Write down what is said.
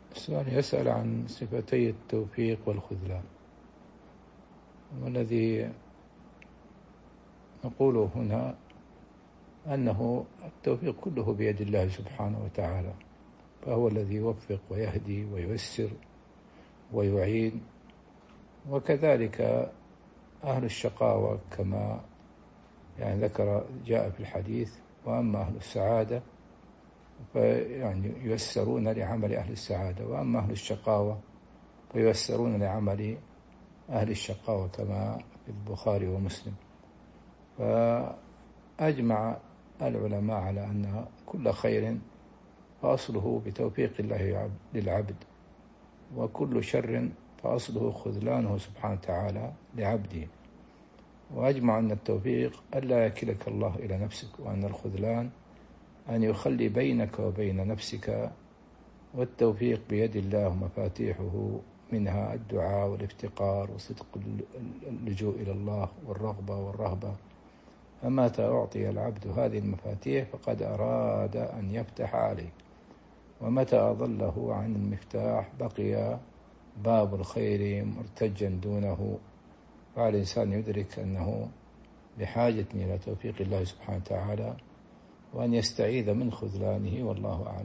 السؤال يسأل عن صفتي التوفيق والخذلان، والذي نقوله هنا أنه التوفيق كله بيد الله سبحانه وتعالى، فهو الذي يوفق ويهدي وييسر ويعين. وكذلك أهل الشقاوة كما ذكر جاء في الحديث: وأما أهل السعادة ييسرون لعمل أهل السعادة، وأما أهل الشقاوة فييسرون لعمل أهل الشقاوة، كما في البخاري ومسلم. فأجمع العلماء على أن كل خير فأصله بتوفيق الله للعبد، وكل شر فأصله خذلانه سبحانه وتعالى لعبده. وأجمع أن التوفيق ألا يكلك الله إلى نفسك، وأن الخذلان أن يخلي بينك وبين نفسك. والتوفيق بيد الله مفاتيحه، منها الدعاء والافتقار وصدق اللجوء إلى الله والرغبة والرهبة. فمتى أعطي العبد هذه المفاتيح فقد أراد أن يفتح عليه، ومتى أضله عن المفتاح بقي باب الخير مرتجا دونه. فعلى الإنسان يدرك أنه بحاجة إلى توفيق الله سبحانه وتعالى، وأن يستعيذ من خذلانه، والله أعلم.